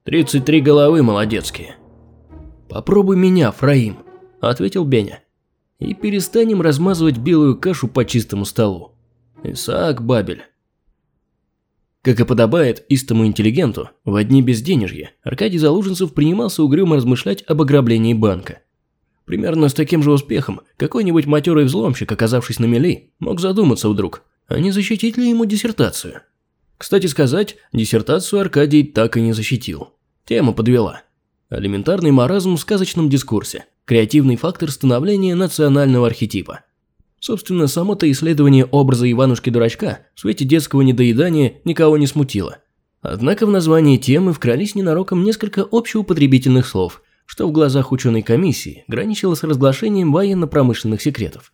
33 головы молодецкие. Попробуй меня, Фраим, ответил Беня. И перестанем размазывать белую кашу по чистому столу. Исаак Бабель. Как и подобает истому интеллигенту, в одни безденежья Аркадий Залуженцев принимался угрюмо размышлять об ограблении банка. Примерно с таким же успехом какой-нибудь матерый взломщик, оказавшись на мели, мог задуматься вдруг, а не защитить ли ему диссертацию. Кстати сказать, диссертацию Аркадий так и не защитил. Тема подвела. Элементарный маразм в сказочном дискурсе, креативный фактор становления национального архетипа. Собственно, само-то исследование образа Иванушки-дурачка в свете детского недоедания никого не смутило. Однако в названии темы вкрались ненароком несколько общеупотребительных слов, что в глазах ученой комиссии граничило с разглашением военно-промышленных секретов.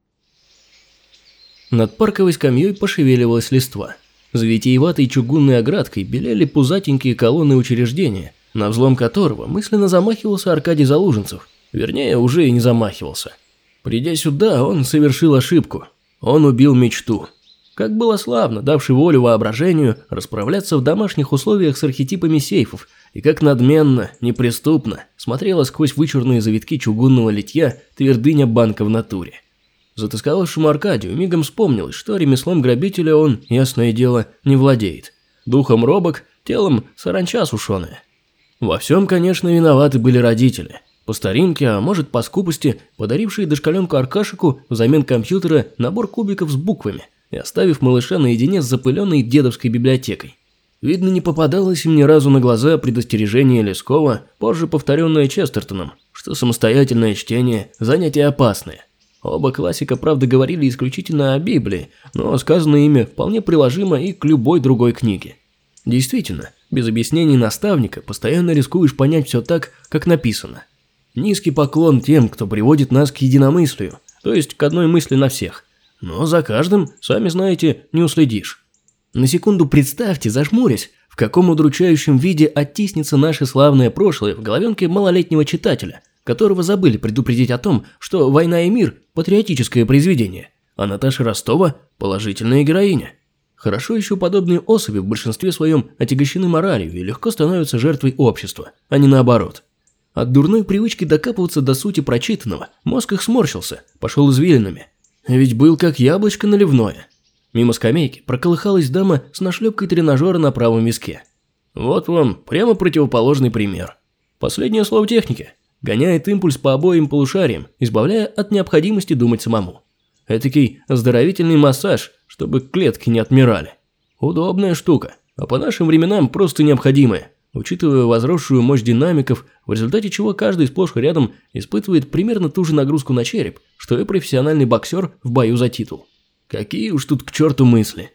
Над парковой скамьей пошевеливалась листва. За витиеватой чугунной оградкой белели пузатенькие колонны учреждения, на взлом которого мысленно замахивался Аркадий Залуженцев. Вернее, уже и не замахивался. Придя сюда, он совершил ошибку. Он убил мечту. Как было славно, давший волю воображению, расправляться в домашних условиях с архетипами сейфов, и как надменно, неприступно смотрела сквозь вычурные завитки чугунного литья твердыня банка в натуре. Затасковавшему Аркадию мигом вспомнилось, что ремеслом грабителя он, ясное дело, не владеет. Духом робок, телом саранча сушеная. Во всем, конечно, виноваты были родители. По старинке, а может по скупости, подарившие дошкаленку Аркашику взамен компьютера набор кубиков с буквами и оставив малыша наедине с запыленной дедовской библиотекой. Видно, не попадалось им ни разу на глаза предостережение Лескова, позже повторенное Честертоном, что самостоятельное чтение – занятие опасное. Оба классика, правда, говорили исключительно о Библии, но сказанное ими вполне приложимо и к любой другой книге. Действительно, без объяснений наставника постоянно рискуешь понять все так, как написано. Низкий поклон тем, кто приводит нас к единомыслию, то есть к одной мысли на всех. Но за каждым, сами знаете, не уследишь. На секунду представьте, зажмурясь, в каком удручающем виде оттиснется наше славное прошлое в головенке малолетнего читателя, которого забыли предупредить о том, что «Война и мир» – патриотическое произведение, а Наташа Ростова – положительная героиня. Хорошо еще подобные особи в большинстве своем отягощены моралью и легко становятся жертвой общества, а не наоборот. От дурной привычки докапываться до сути прочитанного мозг их сморщился, пошел извилинами. Ведь был как яблочко наливное. Мимо скамейки проколыхалась дама с нашлепкой тренажера на правом виске. Вот вам прямо противоположный пример. Последнее слово техники. Гоняет импульс по обоим полушариям, избавляя от необходимости думать самому. Этакий оздоровительный массаж, чтобы клетки не отмирали. Удобная штука, а по нашим временам просто необходимая, учитывая возросшую мощь динамиков, в результате чего каждый сплошь и рядом испытывает примерно ту же нагрузку на череп, что и профессиональный боксер в бою за титул. Какие уж тут к черту мысли.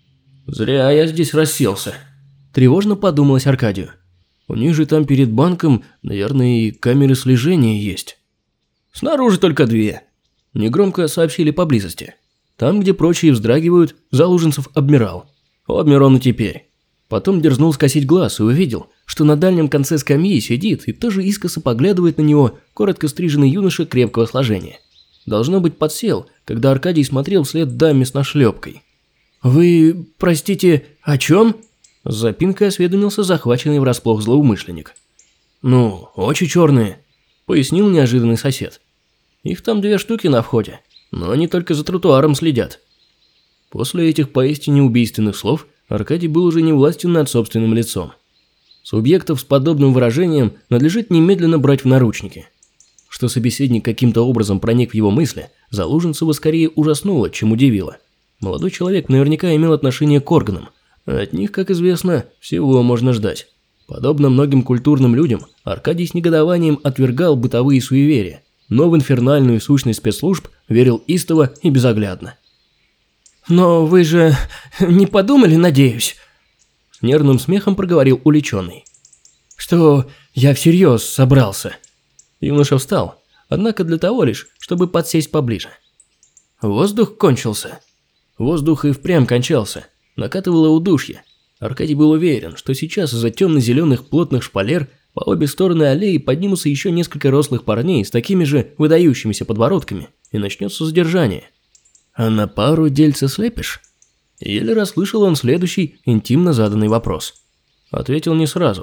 Зря я здесь расселся. Тревожно подумалось Аркадию. У них же там перед банком, наверное, и камеры слежения есть. Снаружи только 2. Негромко сообщили поблизости. Там, где прочие вздрагивают, Залуженцев обмирал. Обмер он и теперь. Потом дерзнул скосить глаз и увидел, что на дальнем конце скамьи сидит и тоже искоса поглядывает на него коротко стриженный юноша крепкого сложения. Должно быть, подсел, когда Аркадий смотрел вслед даме с нашлепкой. «Вы, простите, о чем?» С запинкой осведомился захваченный врасплох злоумышленник. «Ну, очи черные», — пояснил неожиданный сосед. «Их там 2 штуки на входе, но они только за тротуаром следят». После этих поистине убийственных слов Аркадий был уже не властен над собственным лицом. Субъектов с подобным выражением надлежит немедленно брать в наручники. Что собеседник каким-то образом проник в его мысли, Залуженцева скорее ужаснуло, чем удивило. Молодой человек наверняка имел отношение к органам, а от них, как известно, всего можно ждать. Подобно многим культурным людям, Аркадий с негодованием отвергал бытовые суеверия, но в инфернальную сущность спецслужб верил истово и безоглядно. «Но вы же не подумали, надеюсь?» С нервным смехом проговорил уличенный. «Что я всерьез собрался?» Юноша встал, однако для того лишь, чтобы подсесть поближе. Воздух кончился. Воздух и впрямь кончался. Накатывало удушье. Аркадий был уверен, что сейчас из-за темно-зеленых плотных шпалер по обе стороны аллеи поднимутся еще несколько рослых парней с такими же выдающимися подбородками, и начнется задержание. «А на пару дельца слепишь?» Еле расслышал он следующий интимно заданный вопрос. Ответил не сразу.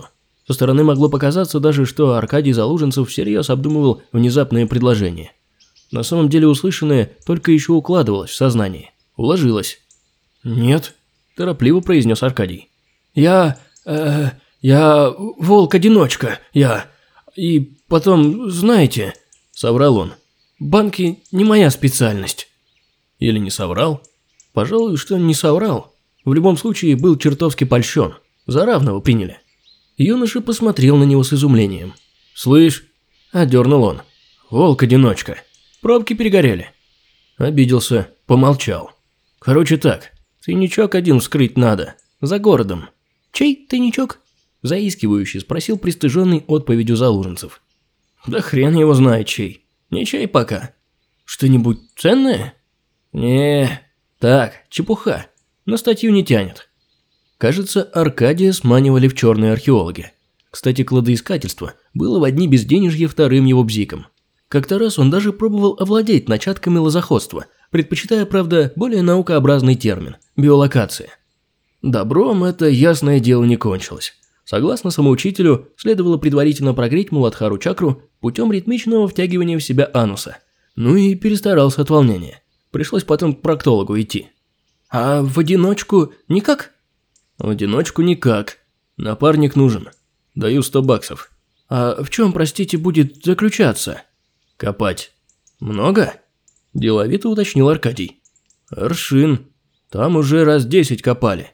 Со стороны могло показаться даже, что Аркадий Залуженцев всерьез обдумывал внезапное предложение. На самом деле услышанное только еще укладывалось в сознание. Уложилось. «Нет», – торопливо произнес Аркадий. «Я волк-одиночка, И потом, знаете», – соврал он, – «банки не моя специальность». Или не соврал? Пожалуй, что не соврал. В любом случае был чертовски польщен. За равного приняли. Юноша посмотрел на него с изумлением. «Слышь», – одернул он, – «волк-одиночка. Пробки перегорели». Обиделся, помолчал. «Короче так, тайничок один вскрыть надо. За городом». «Чей тайничок?» – заискивающе спросил пристыженный отповедью Залуженцев. «Да хрен его знает чей. Не чей пока. Что-нибудь ценное?» «Не, так, чепуха. На статью не тянет». Кажется, Аркадия сманивали в черные археологи. Кстати, кладоискательство было в одни безденежья вторым его бзиком. Как-то раз он даже пробовал овладеть начатками лозоходства, предпочитая, правда, более наукообразный термин – биолокация. Добром это, ясное дело, не кончилось. Согласно самоучителю, следовало предварительно прогреть Муладхару чакру путем ритмичного втягивания в себя ануса. Ну и перестарался от волнения. Пришлось потом к проктологу идти. «А в одиночку никак?» «В одиночку никак. Напарник нужен. Даю 100 баксов». «А в чем, простите, будет заключаться?» «Копать». «Много?» – деловито уточнил Аркадий. «Аршин. Там уже раз 10 копали».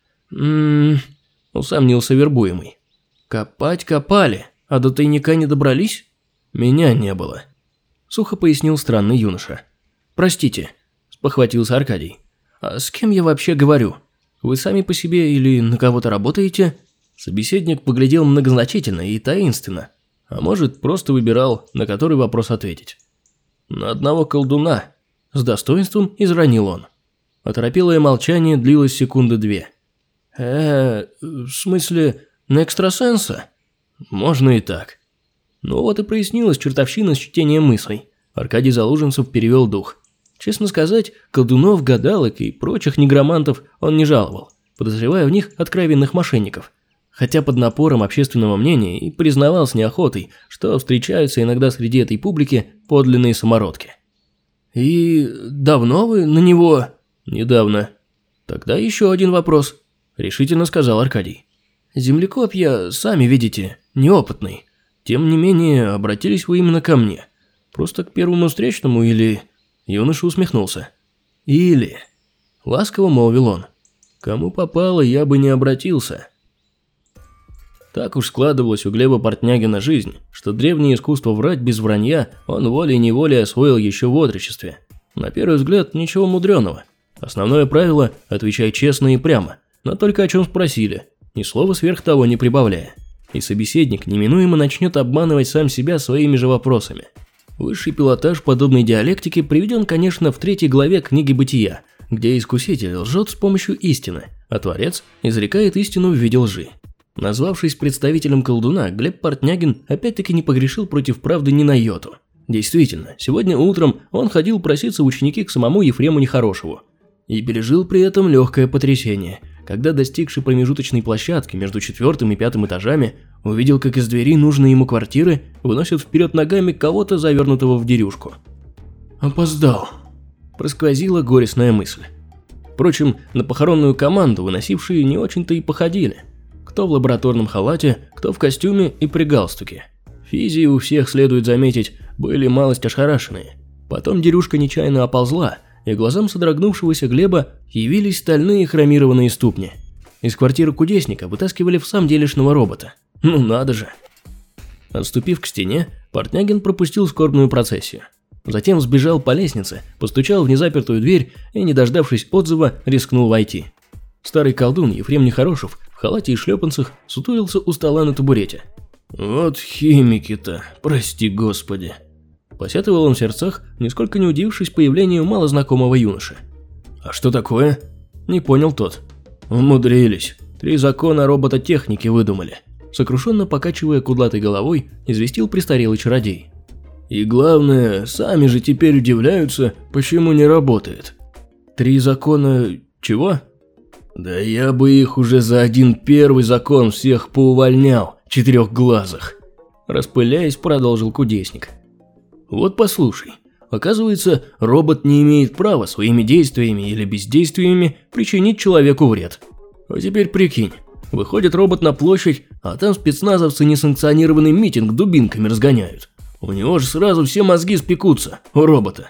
Усомнился вербуемый. «Копать копали, а до тайника не добрались?» «Меня не было», – сухо пояснил странный юноша. «Простите», – спохватился Аркадий. «А с кем я вообще говорю? Вы сами по себе или на кого-то работаете?» Собеседник поглядел многозначительно и таинственно, а может, просто выбирал, на который вопрос ответить. «На одного колдуна», – с достоинством изранил он. Оторопелое молчание длилось секунды 2. В смысле, на экстрасенса?» «Можно и так». Ну вот и прояснилась чертовщина с чтением мыслей. Аркадий Залуженцев перевел дух. Честно сказать, колдунов, гадалок и прочих негромантов он не жаловал, подозревая в них откровенных мошенников. Хотя под напором общественного мнения и признавал с неохотой, что встречаются иногда среди этой публики подлинные самородки. «И давно вы на него?» «Недавно». «Тогда еще один вопрос», – решительно сказал Аркадий. «Землекопья, сами видите, неопытный. Тем не менее, обратились вы именно ко мне. Просто к первому встречному или...» Юноша усмехнулся. «Или...» – ласково молвил он. «Кому попало, я бы не обратился». Так уж складывалась у Глеба Портнягина жизнь, что древнее искусство врать без вранья он волей-неволей освоил еще в отрочестве. На первый взгляд, ничего мудреного. Основное правило – отвечай честно и прямо, но только о чем спросили, ни слова сверх того не прибавляя. И собеседник неминуемо начнет обманывать сам себя своими же вопросами. Высший пилотаж подобной диалектики приведен, конечно, в 3 главе книги «Бытия», где искуситель лжет с помощью истины, а творец изрекает истину в виде лжи. Назвавшись представителем колдуна, Глеб Портнягин опять-таки не погрешил против правды ни на йоту. Действительно, сегодня утром он ходил проситься в ученики к самому Ефрему Нехорошеву. И пережил при этом легкое потрясение, когда, достигший промежуточной площадки между 4-м и 5-м этажами, увидел, как из двери нужной ему квартиры выносят вперед ногами кого-то, завернутого в дерюшку. «Опоздал», – просквозила горестная мысль. Впрочем, на похоронную команду выносившие не очень-то и походили. Кто в лабораторном халате, кто в костюме и при галстуке. Физии у всех, следует заметить, были малость ошарашенные. Потом дерюшка нечаянно оползла, и глазам содрогнувшегося Глеба явились стальные хромированные ступни. Из квартиры кудесника вытаскивали в самом делешного робота. Ну надо же. Отступив к стене, Портнягин пропустил скорбную процессию. Затем сбежал по лестнице, постучал в незапертую дверь и, не дождавшись отзыва, рискнул войти. Старый колдун Ефрем Нехорошев в халате и шлепанцах сутулился у стола на табурете. «Вот химики-то, прости господи!» Посетовал он в сердцах, нисколько не удивившись появлению малознакомого юноши. «А что такое?» – не понял тот. «Умудрились. 3 закона робототехники выдумали», – сокрушенно покачивая кудлатой головой, известил престарелый чародей. «И главное, сами же теперь удивляются, почему не работает». 3 закона... чего?» «Да я бы их уже за 1 первый закон всех поувольнял, четырехглазых. Распыляясь, продолжил кудесник. Вот послушай. Оказывается, робот не имеет права своими действиями или бездействиями причинить человеку вред. А теперь прикинь, выходит робот на площадь, а там спецназовцы несанкционированный митинг дубинками разгоняют. У него же сразу все мозги спекутся, у робота.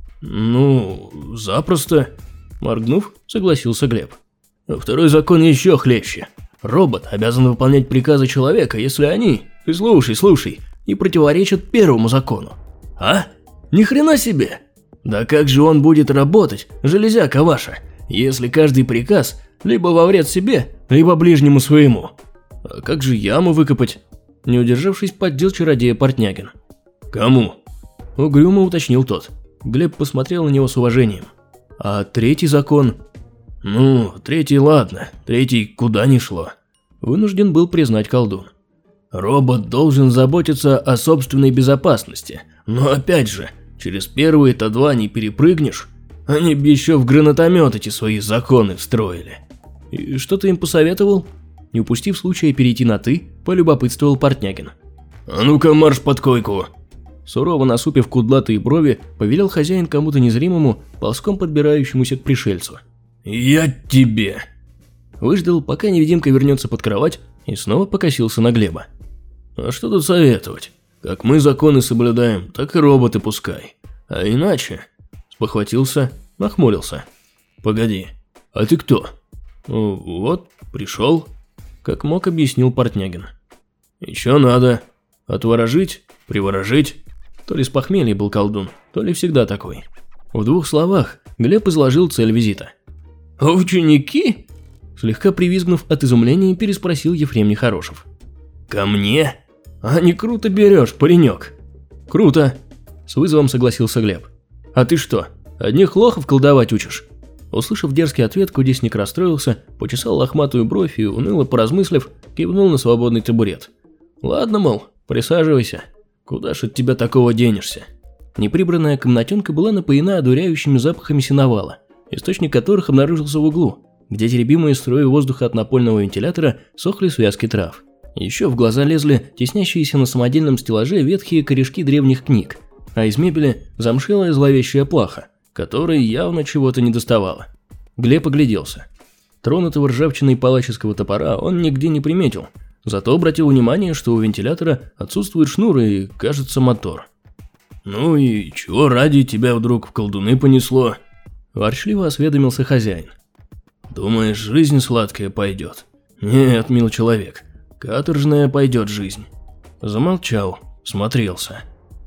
Ну, запросто. Моргнув, согласился Глеб. Второй закон еще хлеще. Робот обязан выполнять приказы человека, если они, ты слушай, не противоречат первому закону. А? Ни хрена себе! Да как же он будет работать, железяка ваша, если каждый приказ либо во вред себе, либо ближнему своему? А как же яму выкопать? Не удержавшись, поддел чародея Портнягин. Кому? Угрюмо уточнил тот. Глеб посмотрел на него с уважением. А третий закон? Ну, третий ладно, третий куда ни шло. Вынужден был признать колдун. Робот должен заботиться о собственной безопасности, но опять же, через первые-то два не перепрыгнешь. Они б еще в гранатомет эти свои законы встроили. И что ты им посоветовал? Не упустив случая перейти на «ты», полюбопытствовал Портнягин. А ну-ка марш под койку. Сурово насупив кудлатые брови, повелел хозяин кому-то незримому, ползком подбирающемуся к пришельцу. «Я тебе!» Выждал, пока невидимка вернется под кровать, и снова покосился на Глеба. «А что тут советовать? Как мы законы соблюдаем, так и роботы пускай. А иначе...» Спохватился, нахмурился. «Погоди, а ты кто?» «Вот, пришел», — как мог объяснил Портнягин. «И чё надо? Отворожить? Приворожить?» То ли с похмелья был колдун, то ли всегда такой. В двух словах Глеб изложил цель визита. «Ученики?» Слегка привизгнув от изумления, переспросил Ефрем Нехорошев. «Ко мне? А не круто берешь, паренек?» «Круто», – с вызовом согласился Глеб. «А ты что, одних лохов колдовать учишь?» Услышав дерзкий ответ, кудесник расстроился, почесал лохматую бровь и, уныло поразмыслив, кивнул на свободный табурет. «Ладно, мол, присаживайся. Куда ж от тебя такого денешься?» Неприбранная комнатенка была напоена одуряющими запахами сеновала, источник которых обнаружился в углу, где теребимые струи воздуха от напольного вентилятора сохли связки трав. Еще в глаза лезли теснящиеся на самодельном стеллаже ветхие корешки древних книг, а из мебели замшелая зловещая плаха, которой явно чего-то недоставало. Глеб огляделся. Тронутого ржавчиной палаческого топора он нигде не приметил, зато обратил внимание, что у вентилятора отсутствует шнур и, кажется, мотор. «Ну и чего ради тебя вдруг в колдуны понесло?» – ворчливо осведомился хозяин. «Думаешь, жизнь сладкая пойдет?» «Нет, мил человек, каторжная пойдет жизнь». Замолчал, смотрелся.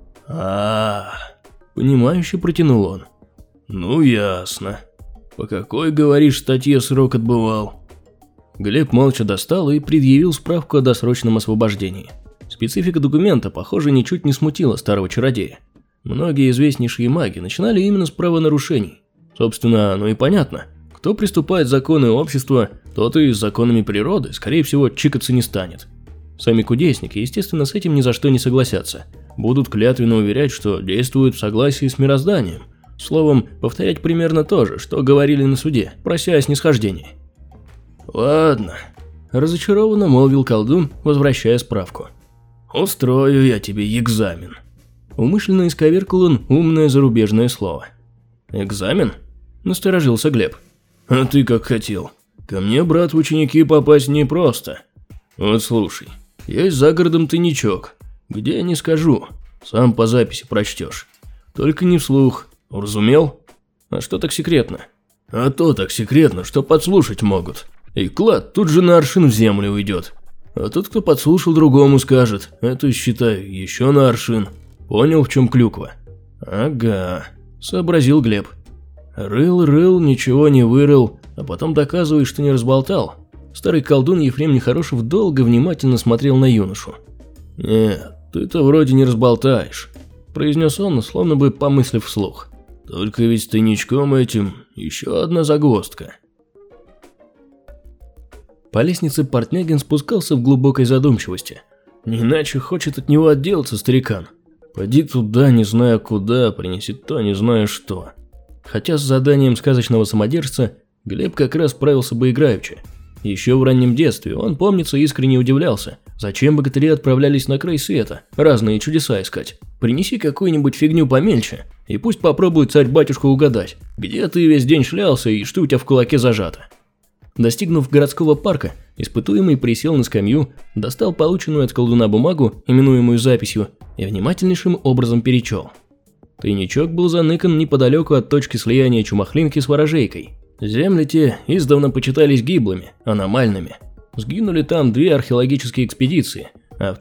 Понимающе протянул он. «Ну ясно. По какой, говоришь, статье срок отбывал?» Глеб молча достал и предъявил справку о досрочном освобождении. Специфика документа, похоже, ничуть не смутила старого чародея. Многие известнейшие маги начинали именно с правонарушений. Собственно, ну и понятно. Кто приступает законы общества, тот и с законами природы, скорее всего, чикаться не станет. Сами кудесники, естественно, с этим ни за что не согласятся. Будут клятвенно уверять, что действуют в согласии с мирозданием. Словом, повторять примерно то же, что говорили на суде, прося о снисхождении. «Ладно», – разочарованно молвил колдун, возвращая справку. «Устрою я тебе экзамен». Умышленно исковеркал он умное зарубежное слово. «Экзамен?» – насторожился Глеб. «А ты как хотел. Ко мне, брат, в ученики попасть непросто. Вот слушай, есть за городом тайничок. Где, не скажу, сам по записи прочтешь. Только не вслух, уразумел? А что так секретно?» «А то так секретно, что подслушать могут. И клад тут же на аршин в землю уйдет. А тот, кто подслушал, другому скажет. Это, считай, еще на аршин. Понял, в чем клюква?» «Ага», – сообразил Глеб. Рыл, ничего не вырыл, а потом доказывает, что не разболтал. Старый колдун Ефрем Нехорошев долго внимательно смотрел на юношу. «Нет, ты-то вроде не разболтаешь», – произнес он, словно бы помыслив вслух. «Только ведь с тайничком этим еще одна загвоздка». По лестнице Портнягин спускался в глубокой задумчивости. Не иначе хочет от него отделаться старикан. Поди туда, не зная куда, принесет то, не зная что. Хотя с заданием сказочного самодержца Глеб как раз справился бы играючи. Еще в раннем детстве он, помнится, искренне удивлялся, зачем богатыри отправлялись на край света, разные чудеса искать. Принеси какую-нибудь фигню помельче, и пусть попробует царь-батюшка угадать, где ты весь день шлялся и что у тебя в кулаке зажато. Достигнув городского парка, испытуемый присел на скамью, достал полученную от колдуна бумагу, именуемую записью, и внимательнейшим образом перечел. Тайничок был заныкан неподалеку от точки слияния Чумахлинки с Ворожейкой. Земли те издавна почитались гиблыми, аномальными. Сгинули там 2 археологические экспедиции, а в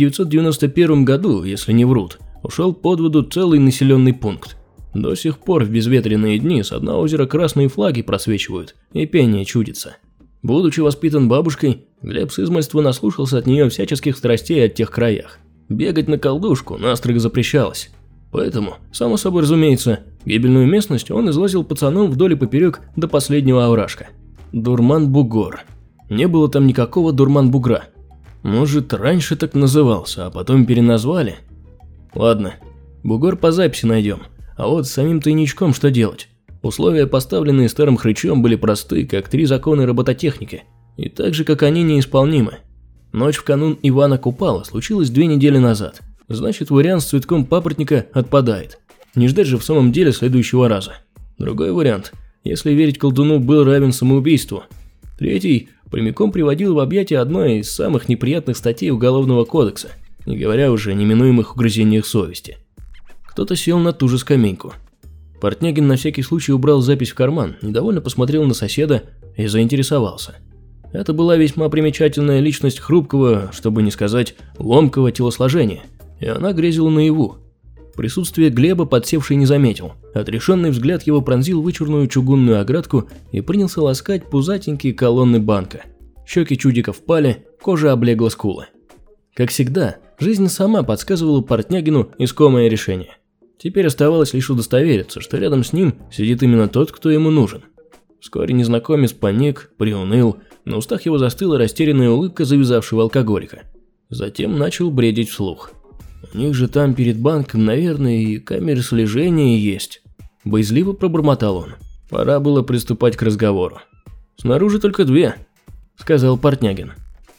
1991 году, если не врут, ушел под воду целый населенный пункт. До сих пор в безветренные дни с дна озера красные флаги просвечивают, и пение чудится. Будучи воспитан бабушкой, Глеб с измальства наслушался от нее всяческих страстей от тех краях. Бегать на колдушку настрого запрещалось. Поэтому, само собой разумеется, гибельную местность он излазил пацаном вдоль и поперек до последнего овражка. Дурман-бугор. Не было там никакого дурман-бугра. Может, раньше так назывался, а потом переназвали? Ладно, бугор по записи найдем. А вот с самим тайничком что делать? Условия, поставленные старым хрычом, были просты, как 3 закона робототехники, и так же, как они, неисполнимы. Ночь в канун Ивана Купала случилась 2 недели назад. Значит, вариант с цветком папоротника отпадает. Не ждать же в самом деле следующего раза. Другой вариант, если верить колдуну, был равен самоубийству. Третий прямиком приводил в объятия одной из самых неприятных статей Уголовного кодекса, не говоря уже о неминуемых угрызениях совести. Кто-то сел на ту же скамейку. Портнягин на всякий случай убрал запись в карман, недовольно посмотрел на соседа и заинтересовался. Это была весьма примечательная личность хрупкого, чтобы не сказать ломкого телосложения, и она грезила наяву. Присутствие Глеба подсевший не заметил. Отрешенный взгляд его пронзил вычурную чугунную оградку и принялся ласкать пузатенькие колонны банка. Щеки чудика впали, кожа облегла скулы. Как всегда, жизнь сама подсказывала Портнягину искомое решение. Теперь оставалось лишь удостовериться, что рядом с ним сидит именно тот, кто ему нужен. Вскоре незнакомец паник, приуныл, на устах его застыла растерянная улыбка завязавшего алкоголика. Затем начал бредить вслух. У них же там перед банком, наверное, и камеры слежения есть. Боязливо пробормотал он. Пора было приступать к разговору. Снаружи только 2, сказал Портнягин.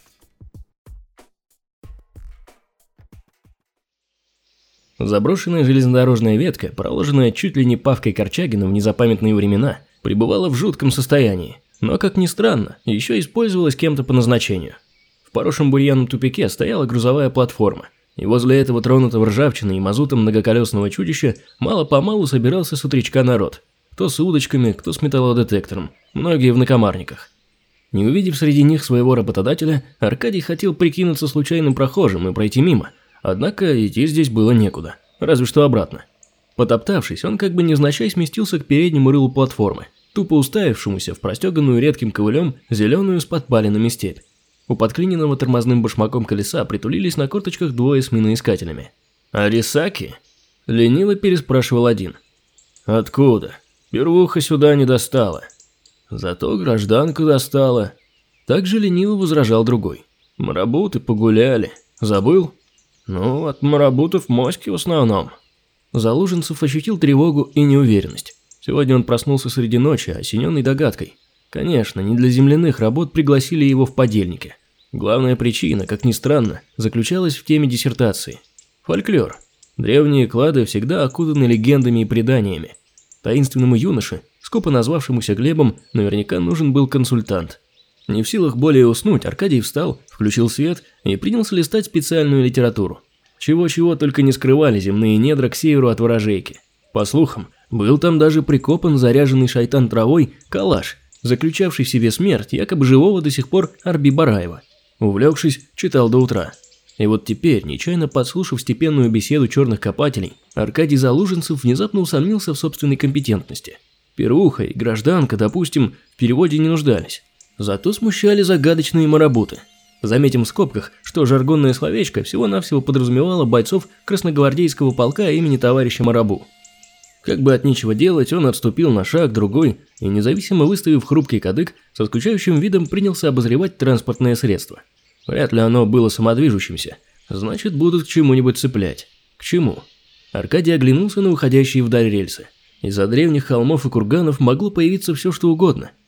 Заброшенная железнодорожная ветка, проложенная чуть ли не Павкой Корчагиным в незапамятные времена, пребывала в жутком состоянии, но, как ни странно, еще использовалась кем-то по назначению. В поросшем бурьяном тупике стояла грузовая платформа, и возле этого тронутого ржавчиной и мазутом многоколесного чудища мало-помалу собирался с утречка народ. Кто с удочками, кто с металлодетектором, многие в накомарниках. Не увидев среди них своего работодателя, Аркадий хотел прикинуться случайным прохожим и пройти мимо, однако идти здесь было некуда, разве что обратно. Потоптавшись, он как бы невзначай сместился к переднему рылу платформы, тупо уставившемуся в простеганную редким ковылем зеленую с подпалинами степь. У подклиненного тормозным башмаком колеса притулились на корточках 2 с миноискателями. «Арисаки?» – лениво переспрашивал один. «Откуда? Первуха сюда не достала. Зато гражданка достала». Также лениво возражал другой. «Марабуты погуляли. Забыл?» «Ну, от марабутов моськи в основном». Залуженцев ощутил тревогу и неуверенность. Сегодня он проснулся среди ночи, осененный догадкой. Конечно, не для земляных работ пригласили его в подельники. Главная причина, как ни странно, заключалась в теме диссертации. Фольклор. Древние клады всегда окутаны легендами и преданиями. Таинственному юноше, скупо назвавшемуся Глебом, наверняка нужен был консультант. Не в силах более уснуть, Аркадий встал, включил свет и принялся листать специальную литературу. Чего-чего только не скрывали земные недра к северу от Ворожейки. По слухам, был там даже прикопан заряженный шайтан травой калаш, заключавший в себе смерть якобы живого до сих пор Арби Бараева. Увлекшись, читал до утра. И вот теперь, нечаянно подслушав степенную беседу черных копателей, Аркадий Залуженцев внезапно усомнился в собственной компетентности. Первуха и гражданка, допустим, в переводе не нуждались. Зато смущали загадочные марабуты. Заметим в скобках, что жаргонное словечко всего-навсего подразумевало бойцов красногвардейского полка имени товарища Марабу. Как бы от нечего делать, он отступил на шаг другой и, независимо выставив хрупкий кадык, со скучающим видом принялся обозревать транспортное средство. Вряд ли оно было самодвижущимся, значит, будут к чему-нибудь цеплять. К чему? Аркадий оглянулся на уходящие вдаль рельсы. Из-за древних холмов и курганов могло появиться все что угодно.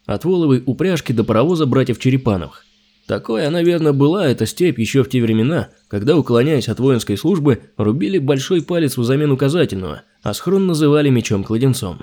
от воловой упряжки до паровоза братьев Черепановых. Такой она, верно, была, эта степь, еще в те времена, когда, уклоняясь от воинской службы, рубили большой палец взамен указательного, а схрон называли мечом-кладенцом.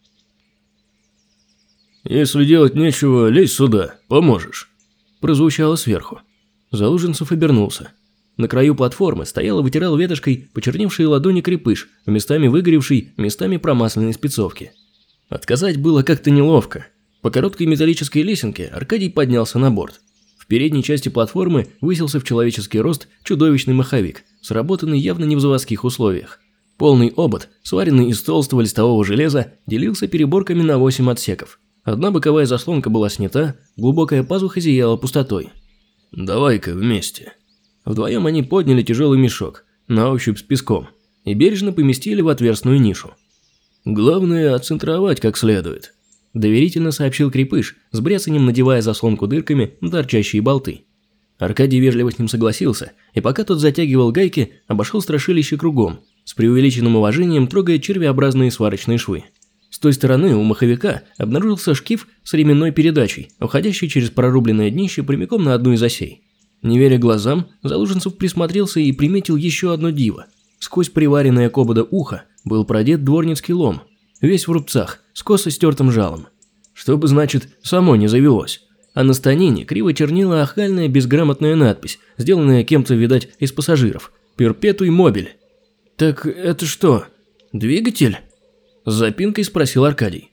«Если делать нечего, лезь сюда, поможешь», – прозвучало сверху. Залуженцев обернулся. На краю платформы стоял и вытирал ветошкой почерневшие ладони крепыш, местами выгоревший, местами промасленной спецовки. Отказать было как-то неловко. По короткой металлической лесенке Аркадий поднялся на борт. В передней части платформы высился в человеческий рост чудовищный маховик, сработанный явно не в заводских условиях. Полный обод, сваренный из толстого листового железа, делился переборками на 8 отсеков. Одна боковая заслонка была снята, глубокая пазуха зияла пустотой. «Давай-ка вместе». Вдвоем они подняли тяжелый мешок, на ощупь с песком, и бережно поместили в отверстную нишу. «Главное, отцентровать как следует», – доверительно сообщил крепыш, с бряцанием надевая заслонку дырками на торчащие болты. Аркадий вежливо с ним согласился, и пока тот затягивал гайки, обошел страшилище кругом, с преувеличенным уважением трогая червеобразные сварочные швы. С той стороны у маховика обнаружился шкив с ременной передачей, уходящий через прорубленное днище прямиком на одну из осей. Не веря глазам, Залуженцев присмотрелся и приметил еще одно диво. Сквозь приваренное к ободу ухо был продет дворницкий лом, весь в рубцах, с косо стертым жалом. Чтобы, значит, само не завелось. А на станине криво чернила охальная безграмотная надпись, сделанная кем-то, видать, из пассажиров. «Перпетуй мобиль». «Так это что, двигатель?» С запинкой спросил Аркадий.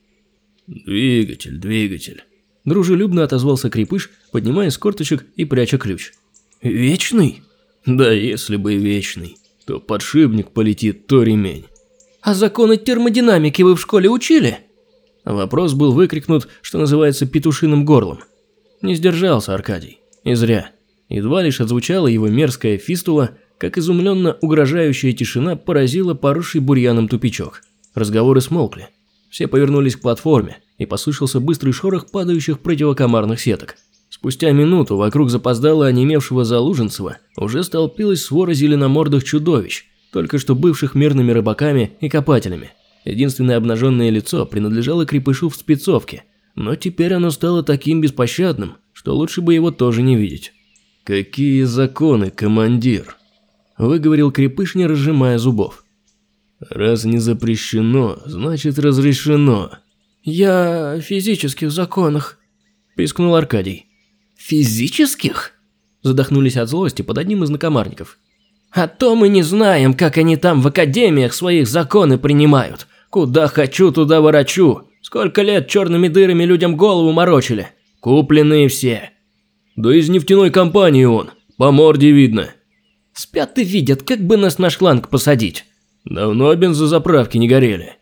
«Двигатель», – дружелюбно отозвался крепыш, поднимая с корточек и пряча ключ. «Вечный?» «Да если бы вечный, то подшипник полетит, то ремень». «А законы термодинамики вы в школе учили?» Вопрос был выкрикнут, что называется, петушиным горлом. Не сдержался Аркадий. И зря. Едва лишь отзвучала его мерзкая фистула, как изумленно угрожающая тишина поразила поросший бурьяном тупичок. Разговоры смолкли. Все повернулись к платформе, и послышался быстрый шорох падающих противокомарных сеток. Спустя минуту вокруг запоздало онемевшего Залуженцева уже столпилась свора зеленомордых чудовищ, только что бывших мирными рыбаками и копателями. Единственное обнаженное лицо принадлежало крепышу в спецовке, но теперь оно стало таким беспощадным, что лучше бы его тоже не видеть. «Какие законы, командир?» – выговорил крепыш, не разжимая зубов. «Раз не запрещено, значит разрешено». «Я о физических законах», – пискнул Аркадий. «Физических?» – задохнулись от злости под одним из накомарников. «А то мы не знаем, как они там в академиях своих законы принимают. Куда хочу, туда ворочу. Сколько лет черными дырами людям голову морочили. Купленные все». «Да из нефтяной компании он, по морде видно». «Спят и видят, как бы нас на шланг посадить». «Давно бензозаправки не горели».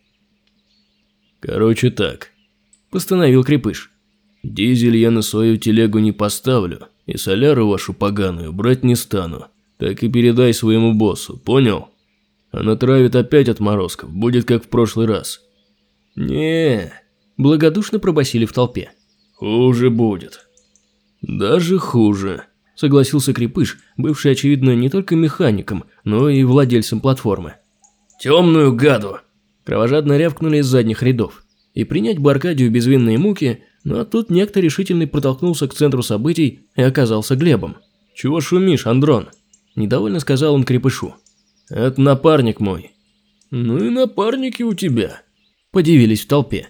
«Короче так», – постановил крепыш. «Дизель я на свою телегу не поставлю, и соляру вашу поганую брать не стану. Так и передай своему боссу, понял? А натравит опять отморозков, будет как в прошлый раз». «Не», – благодушно пробасили в толпе. «Хуже будет». «Даже хуже», – согласился крепыш, бывший, очевидно, не только механиком, но и владельцем платформы. «Темную гаду!» – кровожадно рявкнули из задних рядов. И принять бы Аркадию безвинные муки, но тут некто решительный протолкнулся к центру событий и оказался Глебом. «Чего шумишь, Андрон?» – недовольно сказал он крепышу. «Это напарник мой». «Ну и напарники у тебя», – подивились в толпе.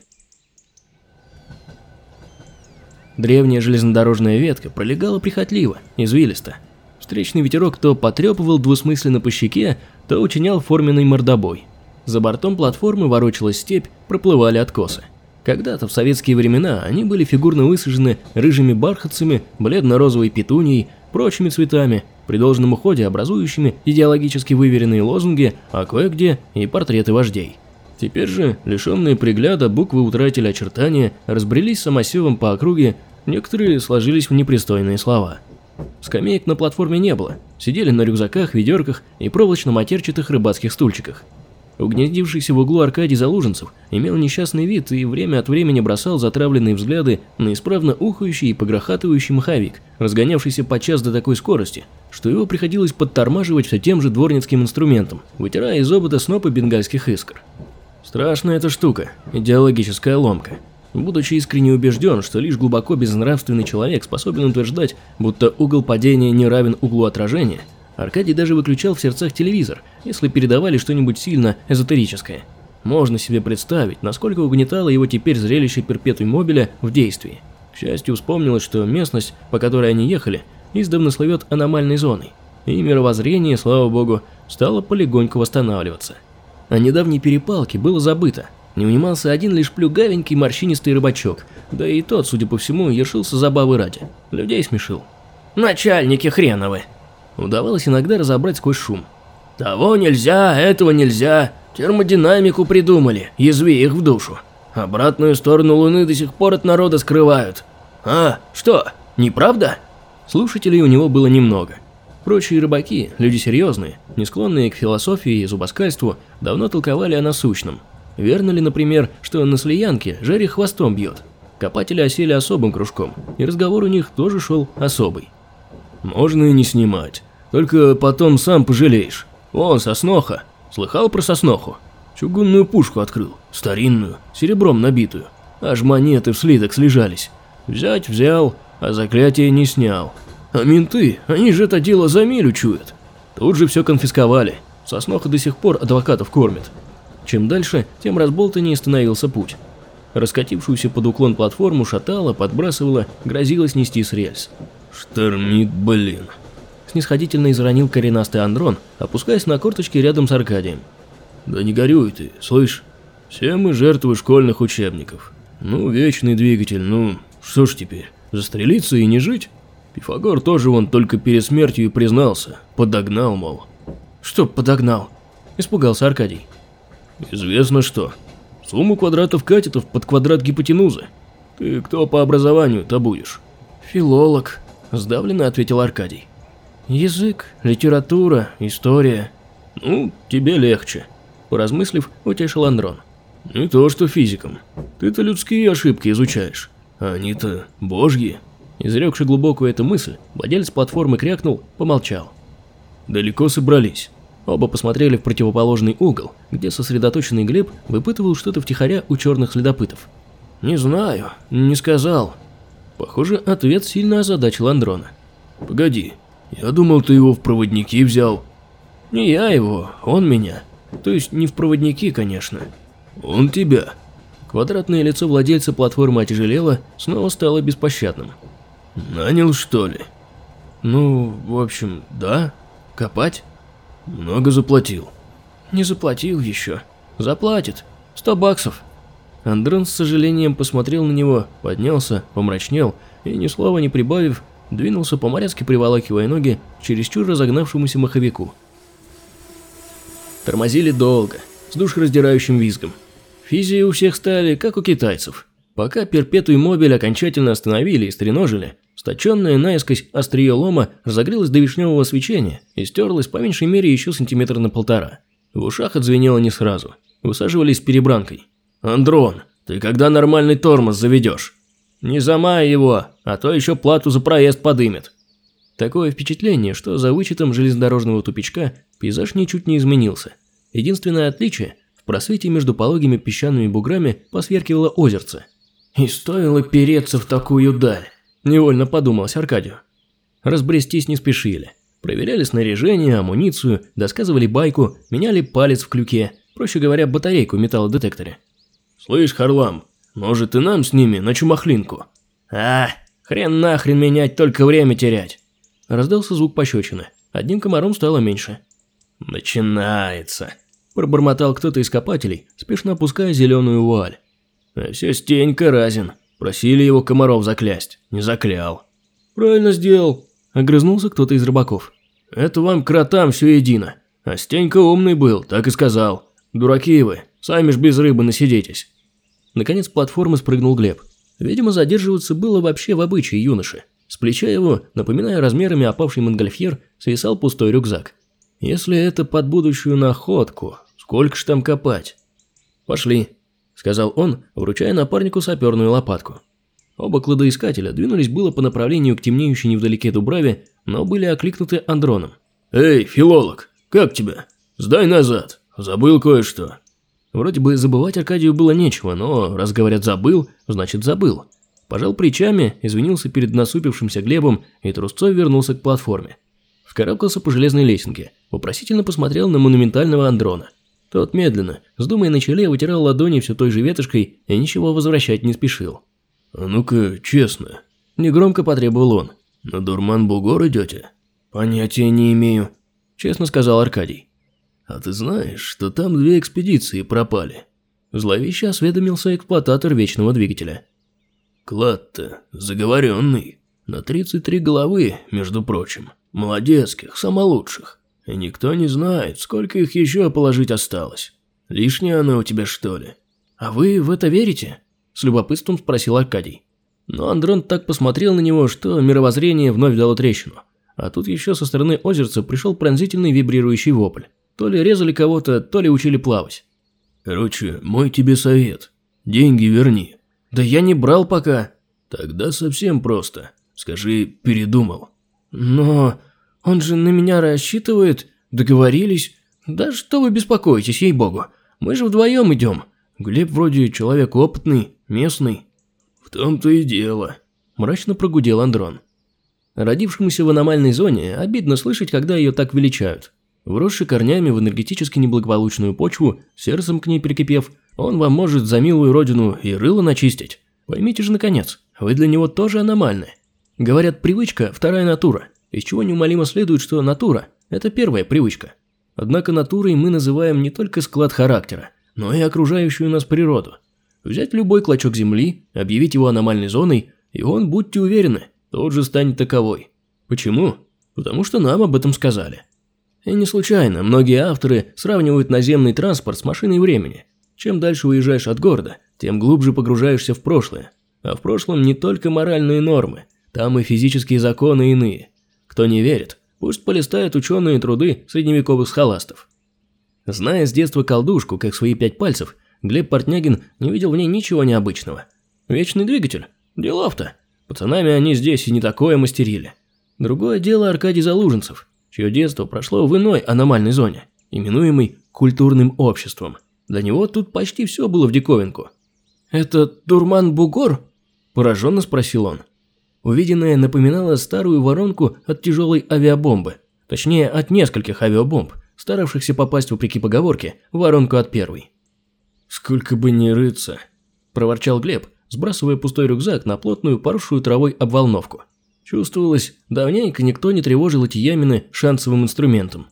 Древняя железнодорожная ветка пролегала прихотливо, извилисто. Встречный ветерок то потрепывал двусмысленно по щеке, то учинял форменный мордобой. За бортом платформы ворочалась степь, проплывали откосы. Когда-то в советские времена они были фигурно высажены рыжими бархатцами, бледно-розовой петунией, прочими цветами, при должном уходе образующими идеологически выверенные лозунги, а кое-где и портреты вождей. Теперь же, лишенные пригляда, буквы утратили очертания, разбрелись самосевом по округе, некоторые сложились в непристойные слова. Скамеек на платформе не было, сидели на рюкзаках, ведерках и проволочно-матерчатых рыбацких стульчиках. Угнездившийся в углу Аркадий Залуженцев имел несчастный вид и время от времени бросал затравленные взгляды на исправно ухающий и погрохатывающий маховик, разгонявшийся подчас до такой скорости, что его приходилось подтормаживать все тем же дворницким инструментом, вытирая из обода снопы бенгальских искр. Страшная эта штука, идеологическая ломка. Будучи искренне убежден, что лишь глубоко безнравственный человек способен утверждать, будто угол падения не равен углу отражения, Аркадий даже выключал в сердцах телевизор, если передавали что-нибудь сильно эзотерическое. Можно себе представить, насколько угнетало его теперь зрелище перпетуум мобиля в действии. К счастью, вспомнилось, что местность, по которой они ехали, издавна слывет аномальной зоной, и мировоззрение, слава богу, стало полегоньку восстанавливаться. О недавней перепалке было забыто. Не унимался один лишь плюгавенький морщинистый рыбачок, да и тот, судя по всему, ершился забавы ради. Людей смешил. «Начальники хреновы!» Удавалось иногда разобрать сквозь шум. «Того нельзя, этого нельзя, термодинамику придумали, язви их в душу. Обратную сторону Луны до сих пор от народа скрывают. А, что, неправда?» Слушателей у него было немного. Прочие рыбаки, люди серьезные, не склонные к философии и зубоскальству, давно толковали о насущном. Верно ли, например, что на Слиянке жерех хвостом бьет? Копатели осели особым кружком, и разговор у них тоже шел особый. «Можно и не снимать, только потом сам пожалеешь. Вон Сосноха, слыхал про Сосноху? Чугунную пушку открыл, старинную, серебром набитую, аж монеты в слиток слежались. Взять взял, а заклятие не снял. А менты, они же это дело за милю чуют. Тут же все конфисковали, Сосноха до сих пор адвокатов кормит». Чем дальше, тем разболтаннее становился путь. Раскатившуюся под уклон платформу шатало, подбрасывало, грозило снести с рельс. «Штормит, блин!» Снисходительно изранил коренастый Андрон, опускаясь на корточки рядом с Аркадием. «Да не горюй ты, слышь, все мы жертвы школьных учебников. Ну, вечный двигатель, ну, что ж теперь, застрелиться и не жить? Пифагор тоже вон только перед смертью и признался, подогнал, мол». «Что подогнал?» – испугался Аркадий. «Известно что. Сумму квадратов катетов под квадрат гипотенузы. Ты кто по образованию-то будешь?» «Филолог», – сдавленно ответил Аркадий. «Язык, литература, история». «Ну, тебе легче», – поразмыслив, утешил Андрон. «Не то что физикам. Ты-то людские ошибки изучаешь, а они-то божьи». Изрекши глубокую эту мысль, владелец платформы крякнул, помолчал. «Далеко собрались?» Оба посмотрели в противоположный угол, где сосредоточенный Глеб выпытывал что-то втихаря у черных следопытов. «Не знаю, не сказал». Похоже, ответ сильно озадачил Андрона. «Погоди, я думал, ты его в проводники взял». «Не я его, он меня. То есть не в проводники, конечно». «Он тебя». Квадратное лицо владельца платформы отяжелело, снова стало беспощадным. «Нанял, что ли?» «Ну, в общем, да. Копать». «Много заплатил?» «Не заплатил еще. Заплатит. 100 баксов». Андрон с сожалением посмотрел на него, поднялся, помрачнел и, ни слова не прибавив, двинулся по-моряцки, приволакивая ноги к чересчур разогнавшемуся маховику. Тормозили долго, с душераздирающим визгом. Физии у всех стали, как у китайцев. Пока перпетуум мобиль окончательно остановили и стреножили, сточенное наискось острие лома разогрелось до вишневого свечения и стерлось по меньшей мере еще сантиметра на 1,5. В ушах отзвенело не сразу. Высаживались перебранкой. «Андрон, ты когда нормальный тормоз заведешь?» «Не замай его, а то еще плату за проезд подымет». Такое впечатление, что за вычетом железнодорожного тупичка пейзаж ничуть не изменился. Единственное отличие – в просвете между пологими песчаными буграми посверкивало озерце. «И стоило переться в такую даль», – невольно подумалось Аркадию. Разбрестись не спешили. Проверяли снаряжение, амуницию, досказывали байку, меняли палец в клюке, проще говоря, батарейку в металлодетекторе. «Слышь, Харлам, может и нам с ними на чумахлинку?» «А, хрен нахрен менять, только время терять!» Раздался звук пощечины. Одним комаром стало меньше. «Начинается!» – пробормотал кто-то из копателей, спешно опуская зеленую вуаль. «А все Стенька разин. Просили его комаров заклясть. Не заклял». «Правильно сделал», – огрызнулся кто-то из рыбаков. «Это вам, кротам, все едино. А Стенька умный был, так и сказал. Дураки вы, сами ж без рыбы насидитесь». Наконец с платформы спрыгнул Глеб. Видимо, задерживаться было вообще в обычае юноши. С плеча его, напоминая размерами опавший монгольфьер, свисал пустой рюкзак. Если это под будущую находку, сколько ж там копать? «Пошли», – сказал он, вручая напарнику саперную лопатку. Оба кладоискателя двинулись было по направлению к темнеющей невдалеке Дубраве, но были окликнуты Андроном. «Эй, филолог, как тебя? Сдай назад, забыл кое-что». Вроде бы забывать Аркадию было нечего, но раз говорят «забыл», значит забыл. Пожал плечами, извинился перед насупившимся Глебом и трусцой вернулся к платформе. Вскарабкался по железной лесенке, вопросительно посмотрел на монументального Андрона. Тот медленно, с думой на челе, вытирал ладони все той же ветошкой и ничего возвращать не спешил. «А ну-ка, честно», – негромко потребовал он. «На Дурман-Бугор идете?» «Понятия не имею», – честно сказал Аркадий. «А ты знаешь, что там 2 экспедиции пропали?» Зловеще осведомился эксплуататор вечного двигателя. «Клад-то заговоренный, на 33 головы, между прочим, молодецких, самолучших. И никто не знает, сколько их еще положить осталось. Лишняя она у тебя, что ли?» «А вы в это верите?» – с любопытством спросил Аркадий. Но Андрон так посмотрел на него, что мировоззрение вновь дало трещину. А тут еще со стороны озерца пришел пронзительный вибрирующий вопль. То ли резали кого-то, то ли учили плавать. «Короче, мой тебе совет. Деньги верни». «Да я не брал пока». «Тогда совсем просто. Скажи, передумал». «Но он же на меня рассчитывает. Договорились. Да что вы беспокоитесь, ей-богу. Мы же вдвоем идем. Глеб вроде человек опытный, местный». «В том-то и дело», – мрачно прогудел Андрон. Родившемуся в аномальной зоне обидно слышать, когда ее так величают. Вросший корнями в энергетически неблагополучную почву, сердцем к ней прикипев, он вам может за милую родину и рыло начистить. Поймите же, наконец, вы для него тоже аномальны. Говорят, привычка – вторая натура, из чего неумолимо следует, что натура – это первая привычка. Однако натурой мы называем не только склад характера, но и окружающую нас природу. Взять любой клочок земли, объявить его аномальной зоной, и он, будьте уверены, тут же станет таковой. Почему? Потому что нам об этом сказали. И не случайно многие авторы сравнивают наземный транспорт с машиной времени. Чем дальше уезжаешь от города, тем глубже погружаешься в прошлое. А в прошлом не только моральные нормы, там и физические законы иные. Кто не верит, пусть полистает ученые труды средневековых схоластов. Зная с детства колдушку, как свои 5 пальцев, Глеб Портнягин не видел в ней ничего необычного. Вечный двигатель? Делов-то. Пацанами они здесь и не такое мастерили. Другое дело Аркадий Залуженцев, чье детство прошло в иной аномальной зоне, именуемой культурным обществом. Для него тут почти все было в диковинку. «Это Дурман-Бугор?» – пораженно спросил он. Увиденное напоминало старую воронку от тяжелой авиабомбы, точнее от нескольких авиабомб, старавшихся попасть, вопреки поговорке, в воронку от первой. «Сколько бы ни рыться», – проворчал Глеб, сбрасывая пустой рюкзак на плотную, поросшую травой обволновку. Чувствовалось, давненько никто не тревожил эти ямины шансовым инструментом.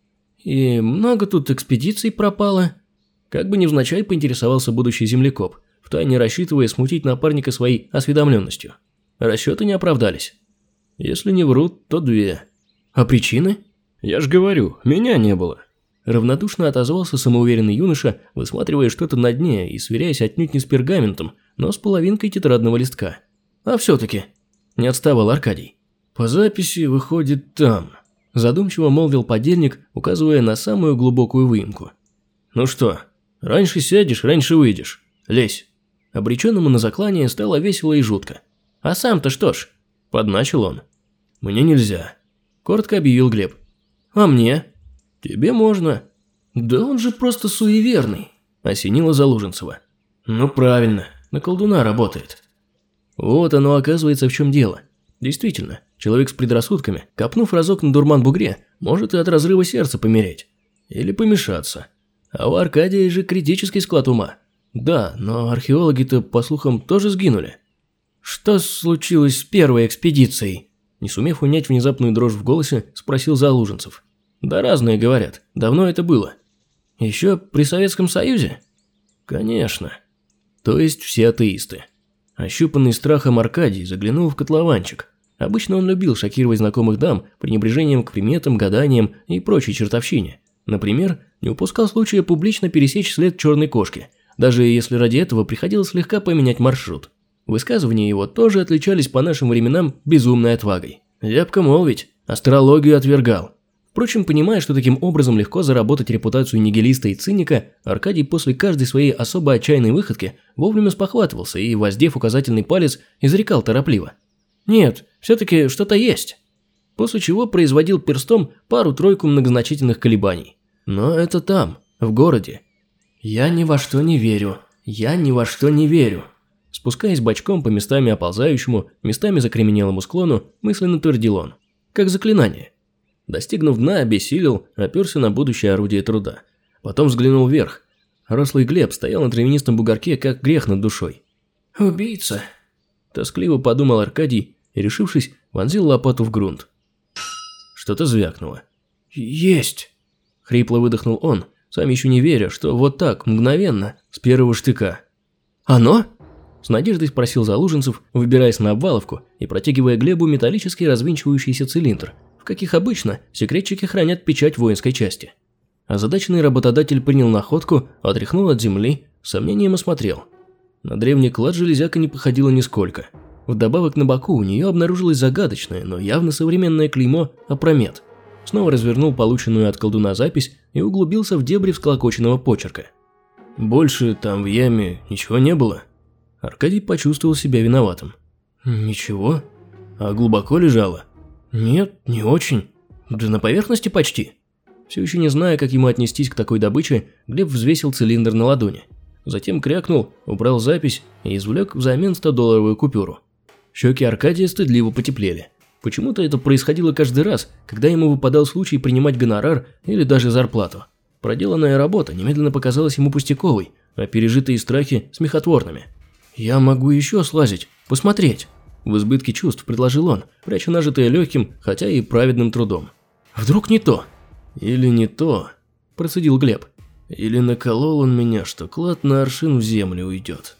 «И много тут экспедиций пропало?» Как бы невзначай поинтересовался будущий землекоп, втайне рассчитывая смутить напарника своей осведомленностью. Расчеты не оправдались. Если не врут, то 2. А причины? Я ж говорю, меня не было. Равнодушно отозвался самоуверенный юноша, высматривая что-то на дне и сверяясь отнюдь не с пергаментом, но с половинкой тетрадного листка. А все-таки... Не отставал Аркадий. «По записи выходит там», – задумчиво молвил подельник, указывая на самую глубокую выемку. «Ну что, раньше сядешь, раньше выйдешь. Лезь». Обреченному на заклание стало весело и жутко. «А сам-то что ж?» – подначил он. «Мне нельзя», – коротко объявил Глеб. «А мне?» «Тебе можно». «Да он же просто суеверный», – осенило Залуженцева. «Ну правильно, на колдуна работает». Вот оно оказывается в чем дело. Действительно, человек с предрассудками, копнув разок на Дурман-Бугре, может и от разрыва сердца помереть. Или помешаться. А у Аркадия же критический склад ума. Да, но археологи-то, по слухам, тоже сгинули. Что случилось с первой экспедицией? Не сумев унять внезапную дрожь в голосе, спросил Залуженцев. Да разные говорят, давно это было. Еще при Советском Союзе? Конечно. То есть все атеисты. Ощупанный страхом Аркадий заглянул в котлованчик. Обычно он любил шокировать знакомых дам пренебрежением к приметам, гаданиям и прочей чертовщине. Например, не упускал случая публично пересечь след черной кошки, даже если ради этого приходилось слегка поменять маршрут. Высказывания его тоже отличались по нашим временам безумной отвагой. Зябко молвить, астрологию отвергал. Впрочем, понимая, что таким образом легко заработать репутацию нигилиста и циника, Аркадий после каждой своей особо отчаянной выходки вовремя спохватывался и, воздев указательный палец, изрекал торопливо. «Нет, все-таки что-то есть». После чего производил перстом пару-тройку многозначительных колебаний. Но это там, в городе. «Я ни во что не верю. Я ни во что не верю». Спускаясь бочком по местами оползающему, местами закременелому склону, мысленно твердил он. Как заклинание. Достигнув дна, обессилел, оперся на будущее орудие труда. Потом взглянул вверх. Рослый Глеб стоял на травянистом бугорке, как грех над душой. «Убийца!» Тоскливо подумал Аркадий и, решившись, вонзил лопату в грунт. Что-то звякнуло. «Есть!» Хрипло выдохнул он, сам еще не веря, что вот так, мгновенно, с первого штыка. «Оно?» С надеждой спросил Залуженцев, выбираясь на обваловку и протягивая Глебу металлический развинчивающийся цилиндр, в каких обычно секретчики хранят печать воинской части. Озадаченный работодатель принял находку, отряхнул от земли, с сомнением осмотрел. На древний клад железяка не походила нисколько. Вдобавок на боку у нее обнаружилось загадочное, но явно современное клеймо «Апромет». Снова развернул полученную от колдуна запись и углубился в дебри всколокоченного почерка. «Больше там в яме ничего не было?» Аркадий почувствовал себя виноватым. «Ничего? А глубоко лежало?» «Нет, не очень. Да на поверхности почти». Все еще не зная, как ему отнестись к такой добыче, Глеб взвесил цилиндр на ладони. Затем крякнул, убрал запись и извлек взамен 100-долларовую купюру. Щеки Аркадия стыдливо потеплели. Почему-то это происходило каждый раз, когда ему выпадал случай принимать гонорар или даже зарплату. Проделанная работа немедленно показалась ему пустяковой, а пережитые страхи смехотворными. «Я могу еще слазить, посмотреть», – в избытке чувств предложил он, пряча нажитое легким, хотя и праведным трудом. «Вдруг не то?» «Или не то», – процедил Глеб. «Или наколол он меня, что клад на аршин в землю уйдет».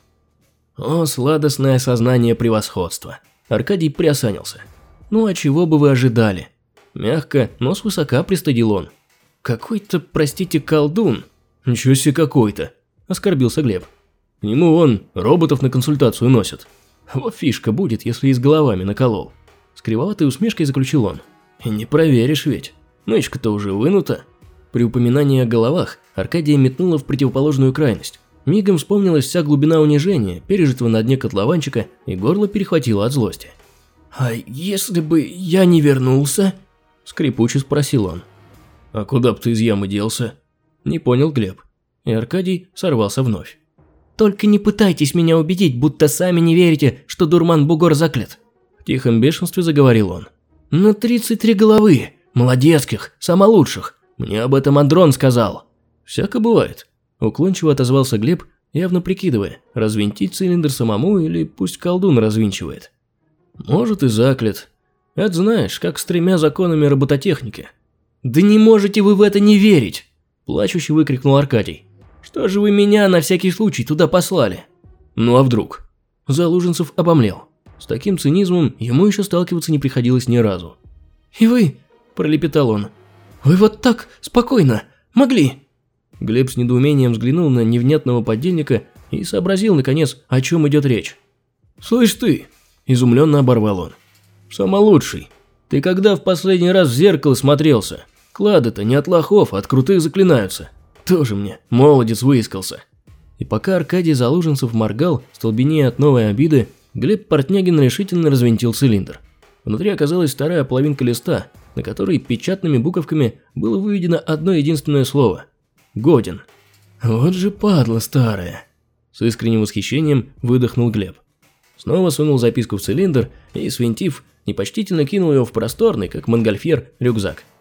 О, сладостное сознание превосходства. Аркадий приосанился. «Ну а чего бы вы ожидали?» Мягко, но свысока пристыдил он. «Какой-то, простите, колдун». «Ничего себе какой-то», – оскорбился Глеб. «К нему он роботов на консультацию носит. Вот фишка будет, если и с головами наколол». С кривоватой усмешкой заключил он. «И не проверишь ведь. Нычка-то уже вынута». При упоминании о головах Аркадия метнула в противоположную крайность. Мигом вспомнилась вся глубина унижения, пережитого на дне котлованчика, и горло перехватило от злости. «А если бы я не вернулся?» – скрипуче спросил он. «А куда б ты из ямы делся?» – не понял Глеб. И Аркадий сорвался вновь. «Только не пытайтесь меня убедить, будто сами не верите, что дурман-бугор заклят!» В тихом бешенстве заговорил он. «На 33 головы! Молодецких, самолучших! Мне об этом Андрон сказал!» «Всяко бывает», – уклончиво отозвался Глеб, явно прикидывая, развинтить цилиндр самому или пусть колдун развинчивает. «Может и заклят. Это знаешь, как с 3 законами робототехники». «Да не можете вы в это не верить!» – плачуще выкрикнул Аркадий. «Что же вы меня на всякий случай туда послали?» «Ну а вдруг?» Залуженцев обомлел. С таким цинизмом ему еще сталкиваться не приходилось ни разу. «И вы?» – пролепетал он. «Вы вот так спокойно могли?» Глеб с недоумением взглянул на невнятного подельника и сообразил, наконец, о чем идет речь. «Слышь ты!» – изумленно оборвал он. «Самолучший, ты когда в последний раз в зеркало смотрелся? Клады-то не от лохов, а от крутых заклинаются. Тоже мне молодец выискался». И пока Аркадий Залуженцев моргал, столбенея от новой обиды, Глеб Портнягин решительно развинтил цилиндр. Внутри оказалась вторая половинка листа, на которой печатными буковками было выведено одно единственное слово – «Годен». «Вот же падла старая!» С искренним восхищением выдохнул Глеб. Снова сунул записку в цилиндр и, свинтив, непочтительно кинул его в просторный, как монгольфьер, рюкзак.